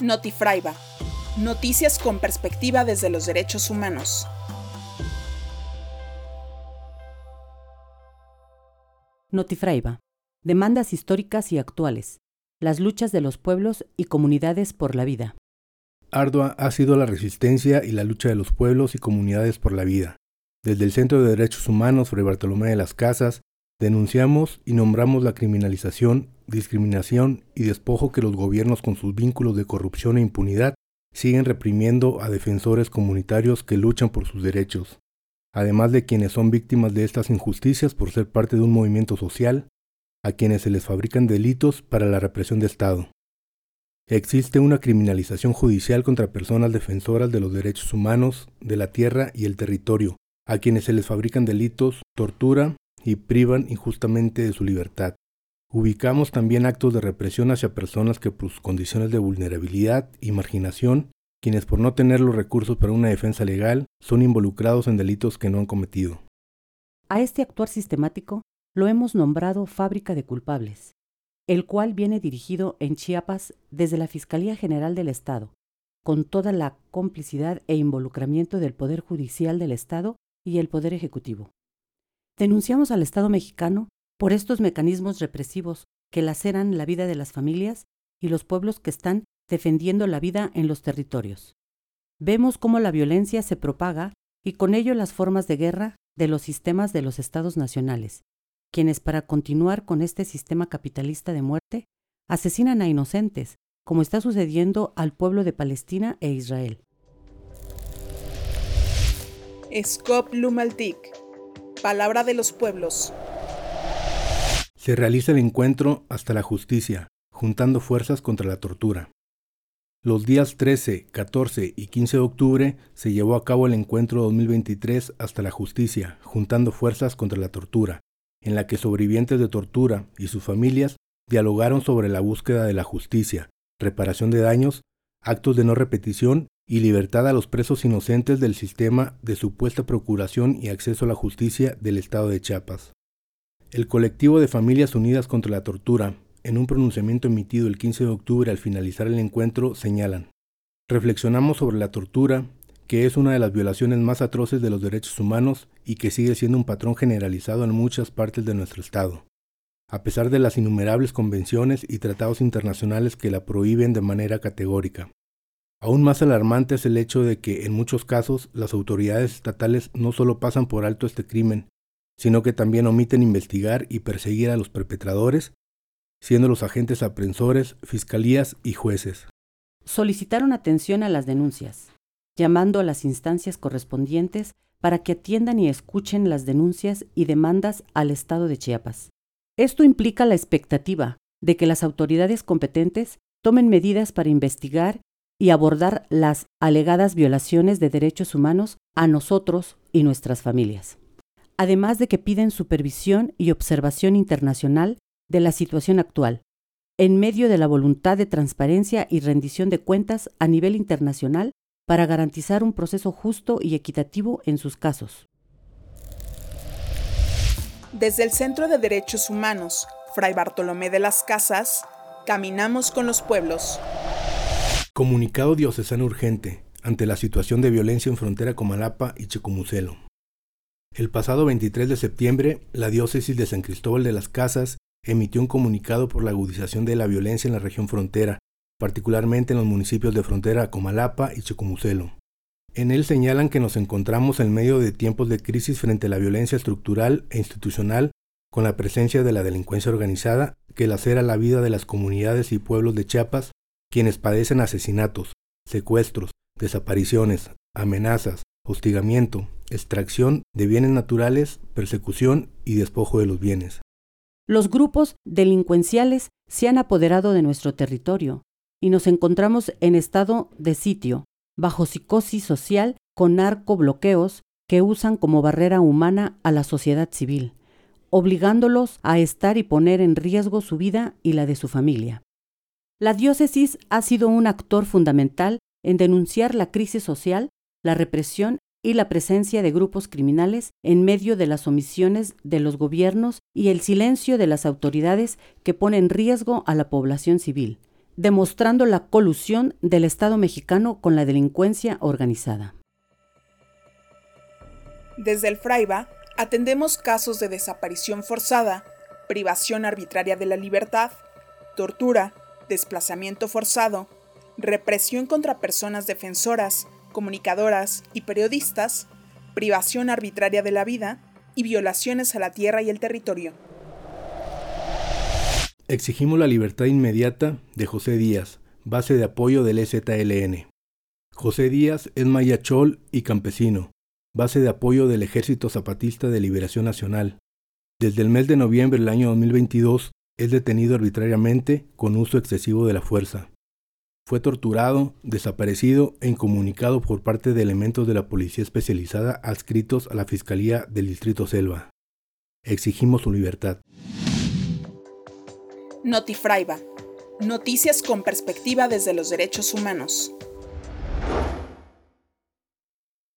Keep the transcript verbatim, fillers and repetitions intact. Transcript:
Notifraiba. Noticias con perspectiva desde los derechos humanos. Notifraiba. Demandas históricas y actuales. Las luchas de los pueblos y comunidades por la vida. Ardua ha sido la resistencia y la lucha de los pueblos y comunidades por la vida. Desde el Centro de Derechos Humanos Fray Bartolomé de las Casas, denunciamos y nombramos la criminalización, discriminación y despojo que los gobiernos con sus vínculos de corrupción e impunidad siguen reprimiendo a defensores comunitarios que luchan por sus derechos, además de quienes son víctimas de estas injusticias por ser parte de un movimiento social, a quienes se les fabrican delitos para la represión de Estado. Existe una criminalización judicial contra personas defensoras de los derechos humanos, de la tierra y el territorio, a quienes se les fabrican delitos, tortura y privan injustamente de su libertad. Ubicamos también actos de represión hacia personas que por sus condiciones de vulnerabilidad y marginación, quienes por no tener los recursos para una defensa legal, son involucrados en delitos que no han cometido. A este actuar sistemático lo hemos nombrado Fábrica de Culpables, el cual viene dirigido en Chiapas desde la Fiscalía General del Estado, con toda la complicidad e involucramiento del Poder Judicial del Estado y el Poder Ejecutivo. Denunciamos al Estado mexicano por estos mecanismos represivos que laceran la vida de las familias y los pueblos que están defendiendo la vida en los territorios. Vemos cómo la violencia se propaga y con ello las formas de guerra de los sistemas de los estados nacionales, quienes para continuar con este sistema capitalista de muerte, asesinan a inocentes, como está sucediendo al pueblo de Palestina e Israel. Scop Lumaltic. Palabra de los pueblos. Se realiza el encuentro Hasta la Justicia, juntando fuerzas contra la tortura. Los días trece, catorce y quince de octubre se llevó a cabo el encuentro dos mil veintitrés Hasta la Justicia, juntando fuerzas contra la tortura, en la que sobrevivientes de tortura y sus familias dialogaron sobre la búsqueda de la justicia, reparación de daños, actos de no repetición y libertad a los presos inocentes del sistema de supuesta procuración y acceso a la justicia del estado de Chiapas. El colectivo de Familias Unidas contra la Tortura, en un pronunciamiento emitido el quince de octubre al finalizar el encuentro, señalan: reflexionamos sobre la tortura, que es una de las violaciones más atroces de los derechos humanos y que sigue siendo un patrón generalizado en muchas partes de nuestro estado, a pesar de las innumerables convenciones y tratados internacionales que la prohíben de manera categórica. Aún más alarmante es el hecho de que, en muchos casos, las autoridades estatales no solo pasan por alto este crimen, sino que también omiten investigar y perseguir a los perpetradores, siendo los agentes aprensores, fiscalías y jueces. Solicitaron atención a las denuncias, llamando a las instancias correspondientes para que atiendan y escuchen las denuncias y demandas al Estado de Chiapas. Esto implica la expectativa de que las autoridades competentes tomen medidas para investigar y abordar las alegadas violaciones de derechos humanos a nosotros y nuestras familias. Además de que piden supervisión y observación internacional de la situación actual, en medio de la voluntad de transparencia y rendición de cuentas a nivel internacional para garantizar un proceso justo y equitativo en sus casos. Desde el Centro de Derechos Humanos Fray Bartolomé de las Casas, caminamos con los pueblos. Comunicado diocesano urgente ante la situación de violencia en frontera Comalapa y Checomucelo. El pasado veintitrés de septiembre, la diócesis de San Cristóbal de las Casas emitió un comunicado por la agudización de la violencia en la región frontera, particularmente en los municipios de frontera Comalapa y Checomucelo. En él señalan que nos encontramos en medio de tiempos de crisis frente a la violencia estructural e institucional, con la presencia de la delincuencia organizada que lacera la vida de las comunidades y pueblos de Chiapas, quienes padecen asesinatos, secuestros, desapariciones, amenazas, hostigamiento, extracción de bienes naturales, persecución y despojo de los bienes. Los grupos delincuenciales se han apoderado de nuestro territorio y nos encontramos en estado de sitio, bajo psicosis social con narcobloqueos que usan como barrera humana a la sociedad civil, obligándolos a estar y poner en riesgo su vida y la de su familia. La diócesis ha sido un actor fundamental en denunciar la crisis social, la represión y la presencia de grupos criminales en medio de las omisiones de los gobiernos y el silencio de las autoridades que pone en riesgo a la población civil, demostrando la colusión del Estado mexicano con la delincuencia organizada. Desde el Fraiba atendemos casos de desaparición forzada, privación arbitraria de la libertad, tortura, desplazamiento forzado, represión contra personas defensoras, comunicadoras y periodistas, privación arbitraria de la vida y violaciones a la tierra y el territorio. Exigimos la libertad inmediata de José Díaz, base de apoyo del E Z L N. José Díaz es mayachol y campesino, base de apoyo del Ejército Zapatista de Liberación Nacional. Desde el mes de noviembre del año dos mil veintidós es detenido arbitrariamente con uso excesivo de la fuerza. Fue torturado, desaparecido e incomunicado por parte de elementos de la Policía Especializada adscritos a la Fiscalía del Distrito Selva. Exigimos su libertad. Notifraiba. Noticias con perspectiva desde los derechos humanos.